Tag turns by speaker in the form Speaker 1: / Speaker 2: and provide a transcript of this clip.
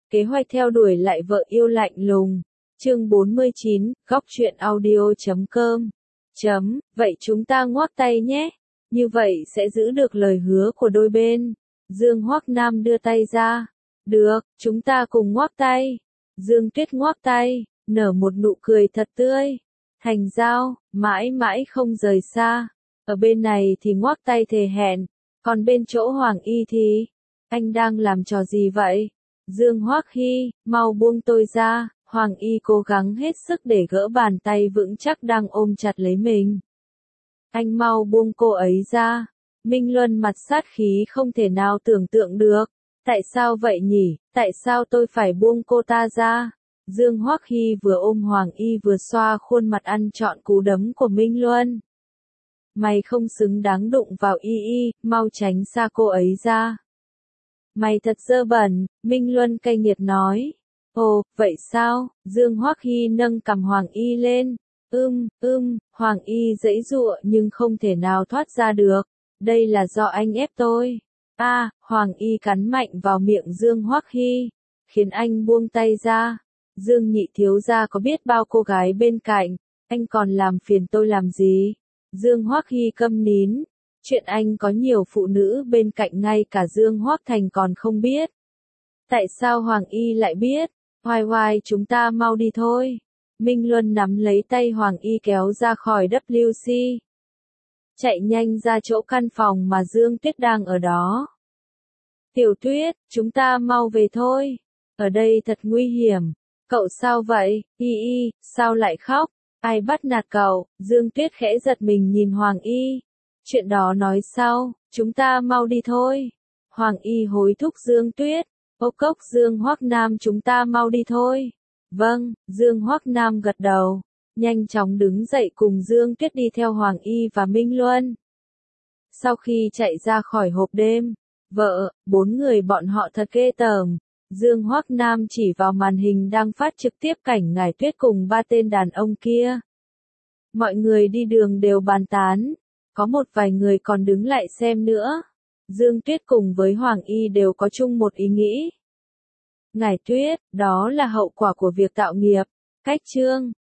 Speaker 1: Kế hoạch theo đuổi lại vợ yêu lạnh lùng. Chương 49, góc truyện audio.com. Vậy chúng ta ngoắc tay nhé. Như vậy sẽ giữ được lời hứa của đôi bên. Dương Hoắc Nam đưa tay ra. Được, chúng ta cùng ngoắc tay. Dương Tuyết ngoắc tay, nở một nụ cười thật tươi. Thành giao, mãi mãi không rời xa. Ở bên này thì ngoắc tay thề hẹn, còn bên chỗ Hoàng Y thì, anh đang làm trò gì vậy? Dương Hoắc Hy, mau buông tôi ra. Hoàng Y cố gắng hết sức để gỡ bàn tay vững chắc đang ôm chặt lấy mình. Anh mau buông cô ấy ra. Minh Luân mặt sát khí không thể nào tưởng tượng được. Tại sao vậy nhỉ? Tại sao tôi phải buông cô ta ra? Dương Hoắc Hy vừa ôm Hoàng Y vừa xoa khuôn mặt ăn trọn cú đấm của Minh Luân. Mày không xứng đáng đụng vào Y, mau tránh xa cô ấy ra. Mày thật dơ bẩn, Minh Luân cay nghiệt nói. Ồ, vậy sao? Dương Hoắc Hy nâng cằm Hoàng Y lên. Hoàng Y giãy giụa nhưng không thể nào thoát ra được. Đây là do anh ép tôi. Hoàng Y cắn mạnh vào miệng Dương Hoắc Hy, khiến anh buông tay ra. Dương nhị thiếu gia có biết bao cô gái bên cạnh, anh còn làm phiền tôi làm gì? Dương Hoắc Hy câm nín. Chuyện anh có nhiều phụ nữ bên cạnh ngay cả Dương Hoắc Thành còn không biết. Tại sao Hoàng Y lại biết? Hoài chúng ta mau đi thôi. Minh Luân nắm lấy tay Hoàng Y kéo ra khỏi WC. Chạy nhanh ra chỗ căn phòng mà Dương Tuyết đang ở đó. Tiểu Tuyết, chúng ta mau về thôi. Ở đây thật nguy hiểm. Cậu sao vậy? Y, sao lại khóc? Ai bắt nạt cậu? Dương Tuyết khẽ giật mình nhìn Hoàng Y. Chuyện đó nói sau, chúng ta mau đi thôi. Hoàng Y hối thúc Dương Tuyết. Ốc cốc Dương Hoắc Nam chúng ta mau đi thôi. Vâng, Dương Hoắc Nam gật đầu. Nhanh chóng đứng dậy cùng Dương Tuyết đi theo Hoàng Y và Minh Luân. Sau khi chạy ra khỏi hộp đêm, bốn người bọn họ thật ghê tởm. Dương Hoắc Nam chỉ vào màn hình đang phát trực tiếp cảnh Ngải Tuyết cùng ba tên đàn ông kia. Mọi người đi đường đều bàn tán, có một vài người còn đứng lại xem nữa. Dương Tuyết cùng với Hoàng Y đều có chung một ý nghĩ. Ngải Tuyết, đó là hậu quả của việc tạo nghiệp. Cách chương